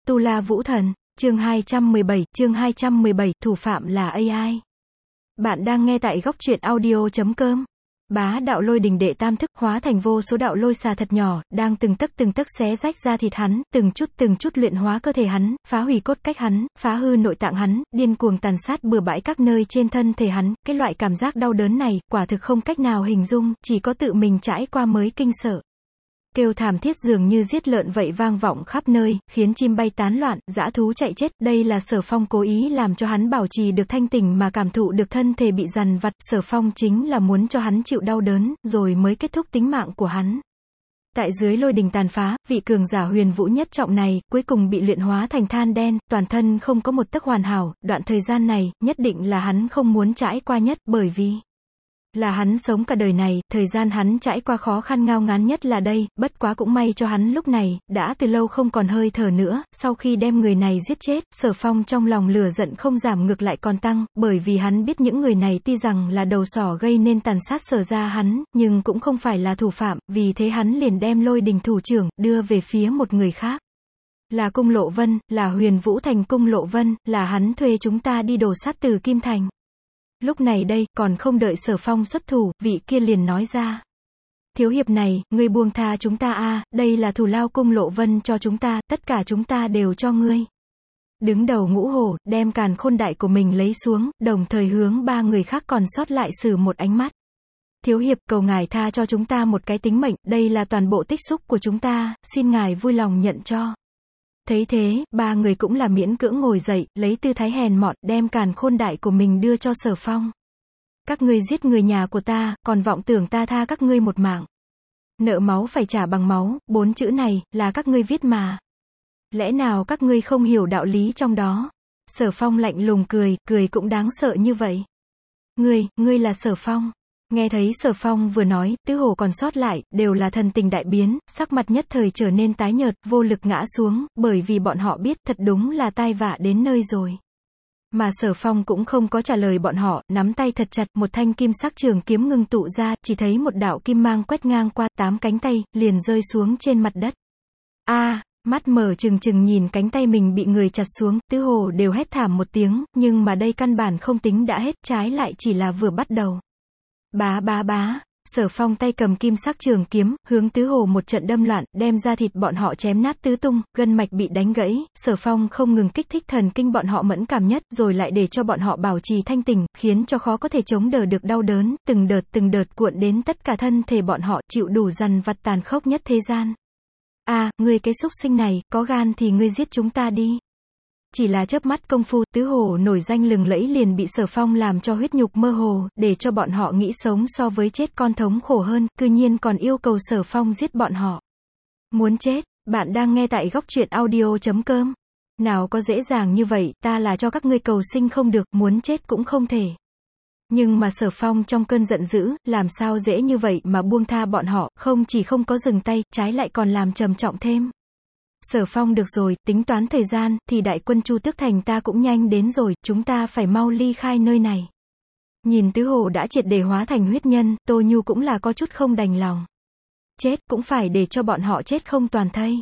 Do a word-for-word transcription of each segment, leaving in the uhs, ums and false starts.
Tu La Vũ Thần, chương hai trăm mười bảy, chương hai trăm mười bảy, thủ phạm là a i. Bạn đang nghe tại góc truyện audio chấm com. Bá đạo lôi đình đệ tam thức hóa thành vô số đạo lôi xà thật nhỏ, đang từng tấc từng tấc xé rách ra thịt hắn, từng chút từng chút luyện hóa cơ thể hắn, phá hủy cốt cách hắn, phá hư nội tạng hắn, điên cuồng tàn sát bừa bãi các nơi trên thân thể hắn. Cái loại cảm giác đau đớn này, quả thực không cách nào hình dung, chỉ có tự mình trải qua mới kinh sợ. Kêu thảm thiết dường như giết lợn vậy vang vọng khắp nơi, khiến chim bay tán loạn, dã thú chạy chết. Đây là Sở Phong cố ý làm cho hắn bảo trì được thanh tỉnh mà cảm thụ được thân thể bị dằn vặt. Sở Phong chính là muốn cho hắn chịu đau đớn, rồi mới kết thúc tính mạng của hắn. Tại dưới lôi đình tàn phá, vị cường giả huyền vũ nhất trọng này, cuối cùng bị luyện hóa thành than đen, toàn thân không có một tấc hoàn hảo. Đoạn thời gian này, nhất định là hắn không muốn trải qua nhất, bởi vì là hắn sống cả đời này, thời gian hắn trải qua khó khăn ngao ngán nhất là đây. Bất quá cũng may cho hắn lúc này, đã từ lâu không còn hơi thở nữa. Sau khi đem người này giết chết, Sở Phong trong lòng lửa giận không giảm ngược lại còn tăng, bởi vì hắn biết những người này tuy rằng là đầu sỏ gây nên tàn sát Sở gia hắn, nhưng cũng không phải là thủ phạm. Vì thế hắn liền đem lôi đình thủ trưởng, đưa về phía một người khác. Là Cung Lộ Vân, là Huyền Vũ Thành Cung Lộ Vân, là hắn thuê chúng ta đi đổ sát từ Kim Thành. Lúc này đây, còn không đợi Sở Phong xuất thủ, vị kia liền nói ra. Thiếu hiệp này, ngươi buông tha chúng ta a, đây là thù lao Cung Lộ Vân cho chúng ta, tất cả chúng ta đều cho ngươi. Đứng đầu ngũ hổ, đem càn khôn đại của mình lấy xuống, đồng thời hướng ba người khác còn sót lại xử một ánh mắt. Thiếu hiệp, cầu ngài tha cho chúng ta một cái tính mệnh, đây là toàn bộ tích xúc của chúng ta, xin ngài vui lòng nhận cho. Thấy thế, ba người cũng là miễn cưỡng ngồi dậy, lấy tư thái hèn mọn, đem càn khôn đại của mình đưa cho Sở Phong. Các ngươi giết người nhà của ta, còn vọng tưởng ta tha các ngươi một mạng. Nợ máu phải trả bằng máu, bốn chữ này, là các ngươi viết mà. Lẽ nào các ngươi không hiểu đạo lý trong đó? Sở Phong lạnh lùng cười, cười cũng đáng sợ như vậy. Ngươi, ngươi là Sở Phong. Nghe thấy Sở Phong vừa nói, tứ hổ còn sót lại, đều là thần tình đại biến, sắc mặt nhất thời trở nên tái nhợt, vô lực ngã xuống, bởi vì bọn họ biết, thật đúng là tai vạ đến nơi rồi. Mà Sở Phong cũng không có trả lời bọn họ, nắm tay thật chặt, một thanh kim sắc trường kiếm ngưng tụ ra, chỉ thấy một đạo kim mang quét ngang qua, tám cánh tay, liền rơi xuống trên mặt đất. A, à, mắt mở trừng trừng nhìn cánh tay mình bị người chặt xuống, tứ hổ đều hét thảm một tiếng, nhưng mà đây căn bản không tính đã hết, trái lại chỉ là vừa bắt đầu. Bá bá bá, Sở Phong tay cầm kim sắc trường kiếm, hướng tứ hồ một trận đâm loạn, đem ra thịt bọn họ chém nát tứ tung, gân mạch bị đánh gãy. Sở Phong không ngừng kích thích thần kinh bọn họ mẫn cảm nhất, rồi lại để cho bọn họ bảo trì thanh tỉnh, khiến cho khó có thể chống đỡ được đau đớn, từng đợt từng đợt cuộn đến tất cả thân thể bọn họ, chịu đủ dằn vặt tàn khốc nhất thế gian. A, à, ngươi cái súc sinh này, có gan thì ngươi giết chúng ta đi. Chỉ là chớp mắt công phu, tứ hổ nổi danh lừng lẫy liền bị Sở Phong làm cho huyết nhục mơ hồ, để cho bọn họ nghĩ sống so với chết con thống khổ hơn, cư nhiên còn yêu cầu Sở Phong giết bọn họ. Muốn chết, bạn đang nghe tại góc truyện audio chấm com. Nào có dễ dàng như vậy, ta là cho các ngươi cầu sinh không được, muốn chết cũng không thể. Nhưng mà Sở Phong trong cơn giận dữ, làm sao dễ như vậy mà buông tha bọn họ, không chỉ không có dừng tay, trái lại còn làm trầm trọng thêm. Sở Phong được rồi, tính toán thời gian, thì đại quân Chu Tước Thành ta cũng nhanh đến rồi, chúng ta phải mau ly khai nơi này. Nhìn tứ hổ đã triệt để hóa thành huyết nhân, Tô Nhu cũng là có chút không đành lòng. Chết, cũng phải để cho bọn họ chết không toàn thây.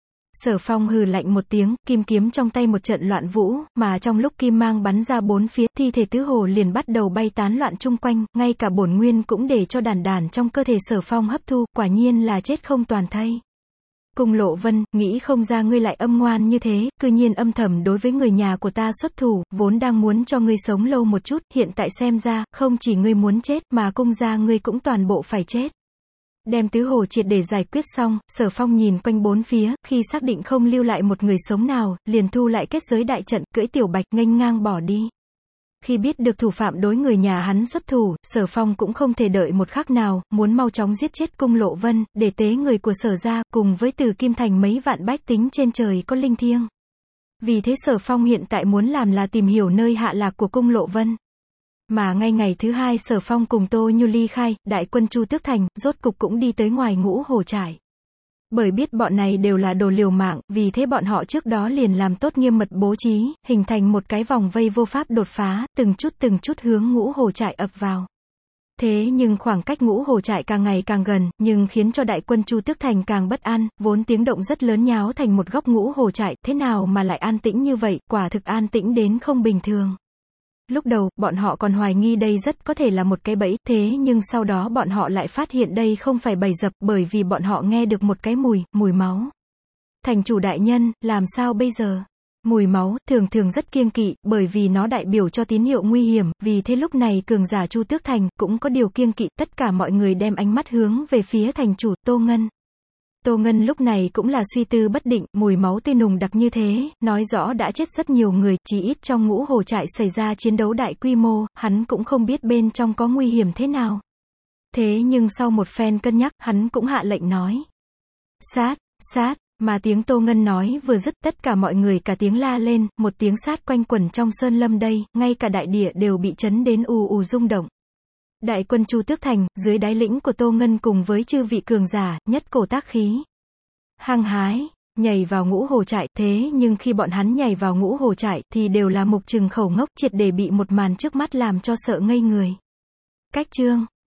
Sở Phong hừ lạnh một tiếng, kim kiếm trong tay một trận loạn vũ, mà trong lúc kim mang bắn ra bốn phía, thi thể tứ hổ liền bắt đầu bay tán loạn chung quanh, ngay cả bổn nguyên cũng để cho đàn đàn trong cơ thể Sở Phong hấp thu, quả nhiên là chết không toàn thây. Cung Lộ Vân, nghĩ không ra ngươi lại âm ngoan như thế, cư nhiên âm thầm đối với người nhà của ta xuất thủ, vốn đang muốn cho ngươi sống lâu một chút, hiện tại xem ra, không chỉ ngươi muốn chết, mà cung gia ngươi cũng toàn bộ phải chết. Đem tứ hồ triệt để giải quyết xong, Sở Phong nhìn quanh bốn phía, khi xác định không lưu lại một người sống nào, liền thu lại kết giới đại trận, cưỡi tiểu bạch, nghênh ngang bỏ đi. Khi biết được thủ phạm đối người nhà hắn xuất thủ, Sở Phong cũng không thể đợi một khắc nào, muốn mau chóng giết chết Cung Lộ Vân, để tế người của Sở gia, cùng với Từ Kim Thành mấy vạn bách tính trên trời có linh thiêng. Vì thế Sở Phong hiện tại muốn làm là tìm hiểu nơi hạ lạc của Cung Lộ Vân. Mà ngay ngày thứ hai Sở Phong cùng Tô Nhu ly khai, đại quân Chu Tước Thành, rốt cục cũng đi tới ngoài ngũ hổ trại. Bởi biết bọn này đều là đồ liều mạng, vì thế bọn họ trước đó liền làm tốt nghiêm mật bố trí, hình thành một cái vòng vây vô pháp đột phá, từng chút từng chút hướng ngũ hổ trại ập vào. Thế nhưng khoảng cách Ngũ Hồ trại càng ngày càng gần, nhưng khiến cho đại quân Chu Tước Thành càng bất an, vốn tiếng động rất lớn nháo thành một góc Ngũ Hồ trại, thế nào mà lại an tĩnh như vậy, quả thực an tĩnh đến không bình thường. Lúc đầu, bọn họ còn hoài nghi đây rất có thể là một cái bẫy, thế nhưng sau đó bọn họ lại phát hiện đây không phải bẫy dập, bởi vì bọn họ nghe được một cái mùi, mùi máu. Thành chủ đại nhân, làm sao bây giờ? Mùi máu, thường thường rất kiêng kỵ, bởi vì nó đại biểu cho tín hiệu nguy hiểm, vì thế lúc này cường giả Chu Tước Thành, cũng có điều kiêng kỵ, tất cả mọi người đem ánh mắt hướng về phía thành chủ, Tô Ngân. Tô Ngân lúc này cũng là suy tư bất định, mùi máu tươi nùng đặc như thế, nói rõ đã chết rất nhiều người, chỉ ít trong Ngũ Hồ trại xảy ra chiến đấu đại quy mô, hắn cũng không biết bên trong có nguy hiểm thế nào. Thế nhưng sau một phen cân nhắc, hắn cũng hạ lệnh nói. Sát, sát. Mà tiếng Tô Ngân nói vừa dứt, tất cả mọi người cả tiếng la lên, một tiếng sát quanh quẩn trong sơn lâm đây, ngay cả đại địa đều bị chấn đến ù ù rung động. Đại quân Chu Tước Thành, dưới đái lĩnh của Tô Ngân cùng với chư vị cường giả, nhất cổ tác khí. Hăng hái, nhảy vào Ngũ Hồ trại, thế nhưng khi bọn hắn nhảy vào Ngũ Hồ trại, thì đều là mục trừng khẩu ngốc, triệt để bị một màn trước mắt làm cho sợ ngây người. Cách chương